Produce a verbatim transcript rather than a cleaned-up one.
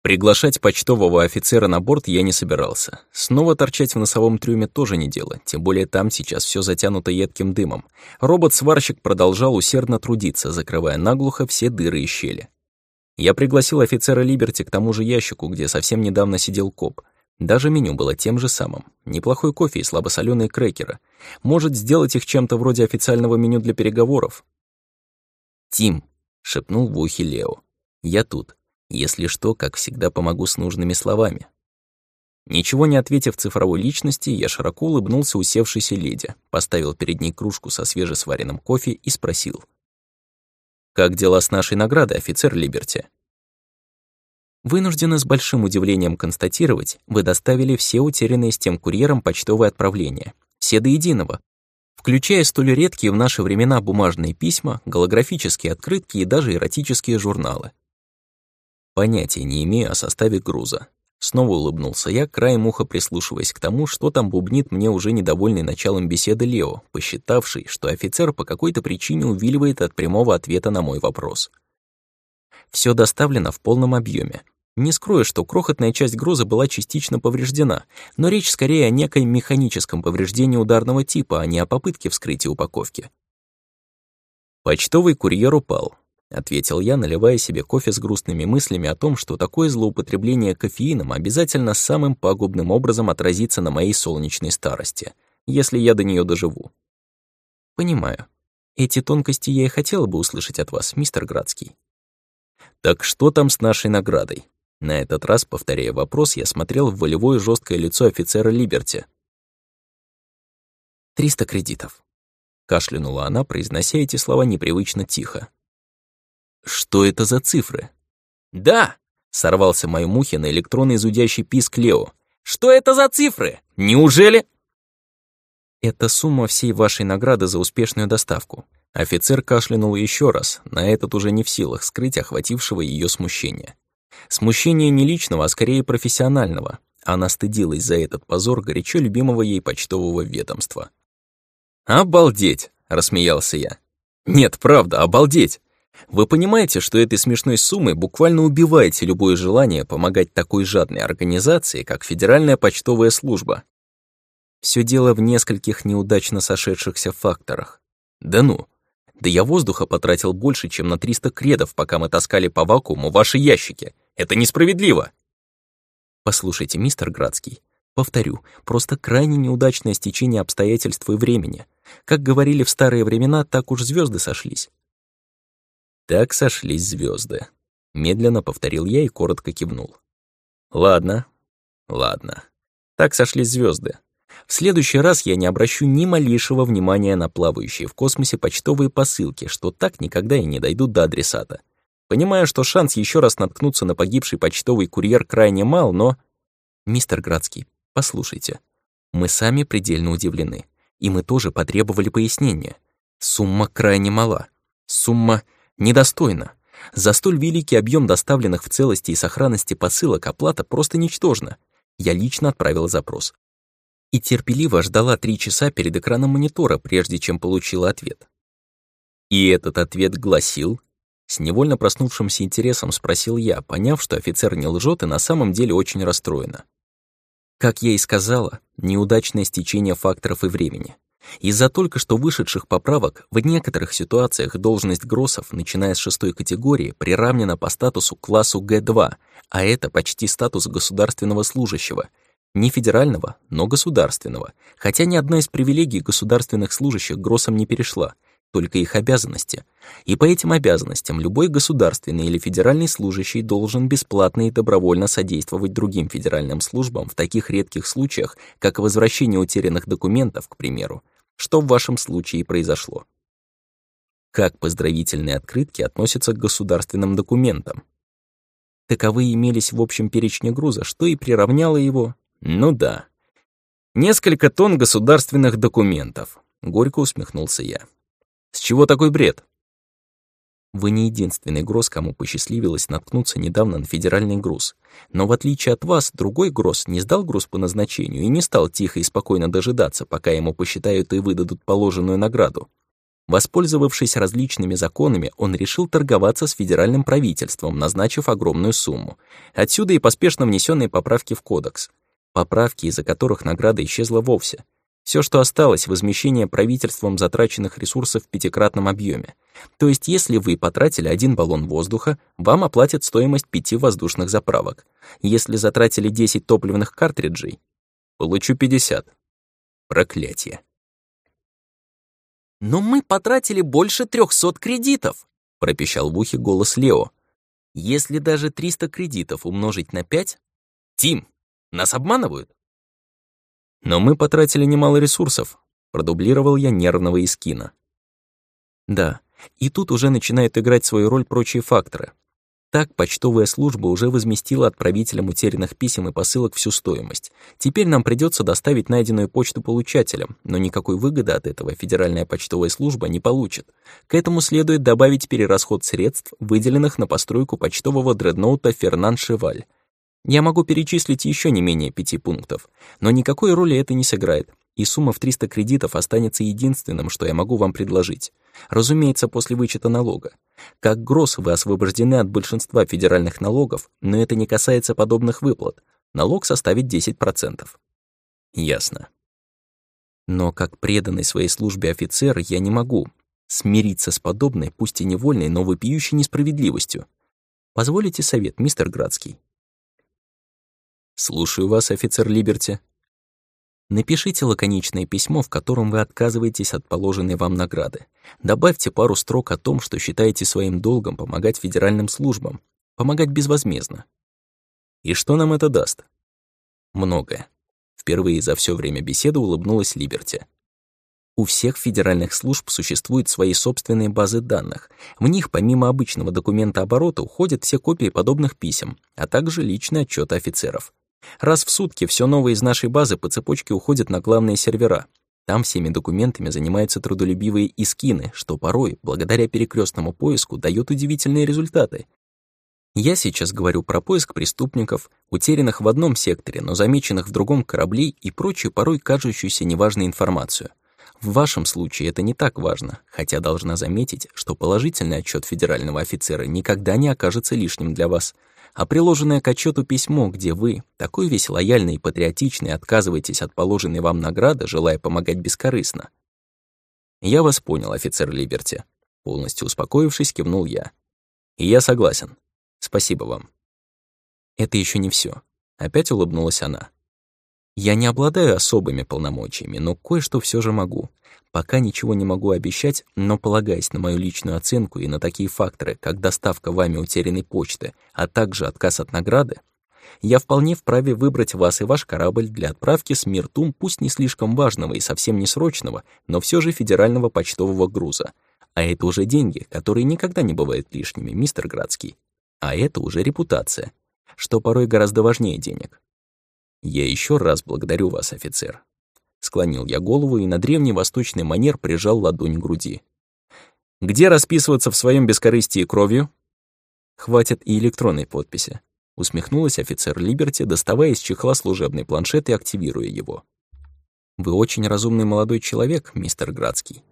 Приглашать почтового офицера на борт я не собирался. Снова торчать в носовом трюме тоже не дело, тем более там сейчас все затянуто едким дымом. Робот-сварщик продолжал усердно трудиться, закрывая наглухо все дыры и щели. Я пригласил офицера Либерти к тому же ящику, где совсем недавно сидел коп. Даже меню было тем же самым. Неплохой кофе и слабосолёные крекеры. Может, сделать их чем-то вроде официального меню для переговоров? «Тим», — шепнул в ухе Лео, — «я тут. Если что, как всегда, помогу с нужными словами». Ничего не ответив цифровой личности, я широко улыбнулся усевшейся леди, поставил перед ней кружку со свежесваренным кофе и спросил. «Как дела с нашей наградой, офицер Либерти?» «Вынуждены с большим удивлением констатировать, вы доставили все утерянные с тем курьером почтовые отправления. Все до единого, включая столь редкие в наши времена бумажные письма, голографические открытки и даже эротические журналы». Понятия не имею о составе груза. Снова улыбнулся я, краем уха прислушиваясь к тому, что там бубнит мне уже недовольный началом беседы Лео, посчитавший, что офицер по какой-то причине увиливает от прямого ответа на мой вопрос. Все доставлено в полном объеме. Не скрою, что крохотная часть груза была частично повреждена, но речь скорее о некой механическом повреждении ударного типа, а не о попытке вскрытия упаковки. Почтовый курьер упал. — ответил я, наливая себе кофе с грустными мыслями о том, что такое злоупотребление кофеином обязательно самым пагубным образом отразится на моей солнечной старости, если я до нее доживу. «Понимаю. Эти тонкости я и хотела бы услышать от вас, мистер Градский». «Так что там с нашей наградой?» На этот раз, повторяя вопрос, я смотрел в волевое жесткое лицо офицера Либерти. «Триста кредитов», — кашлянула она, произнося эти слова непривычно тихо. «Что это за цифры?» «Да!» — сорвался мой мухи на электронный зудящий писк Лео. «Что это за цифры? Неужели?» «Это сумма всей вашей награды за успешную доставку». Офицер кашлянул еще раз, на этот уже не в силах скрыть охватившего ее смущение. Смущение не личного, а скорее профессионального. Она стыдилась за этот позор горячо любимого ей почтового ведомства. «Обалдеть!» — рассмеялся я. «Нет, правда, обалдеть! Вы понимаете, что этой смешной суммой буквально убиваете любое желание помогать такой жадной организации, как Федеральная почтовая служба? Все дело в нескольких неудачно сошедшихся факторах. Да ну, да я воздуха потратил больше, чем на триста кредов, пока мы таскали по вакууму ваши ящики. Это несправедливо!» Послушайте, мистер Градский, повторю, просто крайне неудачное стечение обстоятельств и времени. Как говорили в старые времена, так уж звезды сошлись. «Так сошлись звезды», — медленно повторил я и коротко кивнул. «Ладно, ладно. Так сошлись звезды. В следующий раз я не обращу ни малейшего внимания на плавающие в космосе почтовые посылки, что так никогда и не дойдут до адресата. Понимаю, что шанс еще раз наткнуться на погибший почтовый курьер крайне мал, но... Мистер Градский, послушайте. Мы сами предельно удивлены, и мы тоже потребовали пояснения. Сумма крайне мала. Сумма... недостойно. За столь великий объем доставленных в целости и сохранности посылок оплата просто ничтожна. Я лично отправила запрос. И терпеливо ждала три часа перед экраном монитора, прежде чем получила ответ. И этот ответ гласил... С невольно проснувшимся интересом спросил я, поняв, что офицер не лжет и на самом деле очень расстроена. Как я и сказала, неудачное стечение факторов и времени. Из-за только что вышедших поправок в некоторых ситуациях должность гроссов, начиная с шестой категории, приравнена по статусу к классу Г два, а это почти статус государственного служащего. Не федерального, но государственного, хотя ни одна из привилегий государственных служащих гроссам не перешла, только их обязанности. И по этим обязанностям любой государственный или федеральный служащий должен бесплатно и добровольно содействовать другим федеральным службам в таких редких случаях, как возвращение утерянных документов, к примеру, что в вашем случае и произошло. Как поздравительные открытки относятся к государственным документам? Таковые имелись в общем перечне груза, что и приравняло его. Ну да. Несколько тонн государственных документов. Горько усмехнулся я. С чего такой бред? Вы не единственный гроз, кому посчастливилось наткнуться недавно на федеральный груз. Но в отличие от вас, другой гроз не сдал груз по назначению и не стал тихо и спокойно дожидаться, пока ему посчитают и выдадут положенную награду. Воспользовавшись различными законами, он решил торговаться с федеральным правительством, назначив огромную сумму. Отсюда и поспешно внесенные поправки в кодекс. Поправки, из-за которых награда исчезла вовсе. Все, что осталось, возмещение правительством затраченных ресурсов в пятикратном объеме. То есть, если вы потратили один баллон воздуха, вам оплатят стоимость пяти воздушных заправок. Если затратили десять топливных картриджей, получу пятьдесят. Проклятие. «Но мы потратили больше трехсот кредитов», — пропищал в ухе голос Лео. «Если даже триста кредитов умножить на пять...» «Тим, нас обманывают?» «Но мы потратили немало ресурсов», — продублировал я нервного Искина. Да, и тут уже начинают играть свою роль прочие факторы. Так, почтовая служба уже возместила отправителям утерянных писем и посылок всю стоимость. Теперь нам придется доставить найденную почту получателям, но никакой выгоды от этого федеральная почтовая служба не получит. К этому следует добавить перерасход средств, выделенных на постройку почтового дредноута «Фернан Шеваль». Я могу перечислить еще не менее пяти пунктов, но никакой роли это не сыграет, и сумма в триста кредитов останется единственным, что я могу вам предложить. Разумеется, после вычета налога. Как гроз вы освобождены от большинства федеральных налогов, но это не касается подобных выплат. Налог составит десять процентов. Ясно. Но как преданный своей службе офицер я не могу смириться с подобной, пусть и невольной, но вопиющей несправедливостью. Позволите совет, мистер Градский? Слушаю вас, офицер Либерти. Напишите лаконичное письмо, в котором вы отказываетесь от положенной вам награды. Добавьте пару строк о том, что считаете своим долгом помогать федеральным службам, помогать безвозмездно. И что нам это даст? Многое. Впервые за все время беседы улыбнулась Либерти. У всех федеральных служб существуют свои собственные базы данных. В них помимо обычного документа оборота уходят все копии подобных писем, а также личные отчеты офицеров. Раз в сутки все новое из нашей базы по цепочке уходит на главные сервера. Там всеми документами занимаются трудолюбивые искины, что порой, благодаря перекрестному поиску, дает удивительные результаты. Я сейчас говорю про поиск преступников, утерянных в одном секторе, но замеченных в другом кораблей и прочую порой кажущуюся неважной информацию. В вашем случае это не так важно, хотя должна заметить, что положительный отчет федерального офицера никогда не окажется лишним для вас. А приложенное к отчету письмо, где вы, такой весь лояльный и патриотичный, отказываетесь от положенной вам награды, желая помогать бескорыстно. Я вас понял, офицер Либерти. Полностью успокоившись, кивнул я. И я согласен. Спасибо вам. Это еще не все. Опять улыбнулась она. Я не обладаю особыми полномочиями, но кое-что все же могу. Пока ничего не могу обещать, но полагаясь на мою личную оценку и на такие факторы, как доставка вами утерянной почты, а также отказ от награды, я вполне вправе выбрать вас и ваш корабль для отправки с Миртум, пусть не слишком важного и совсем не срочного, но все же федерального почтового груза. А это уже деньги, которые никогда не бывают лишними, мистер Градский. А это уже репутация, что порой гораздо важнее денег. Я еще раз благодарю вас, офицер. Склонил я голову и на древний восточный манер прижал ладонь к груди. Где расписываться в своем бескорыстии кровью? Хватит и электронной подписи. Усмехнулась офицер Либерти, доставая из чехла служебный планшет и активируя его. Вы очень разумный молодой человек, мистер Градский.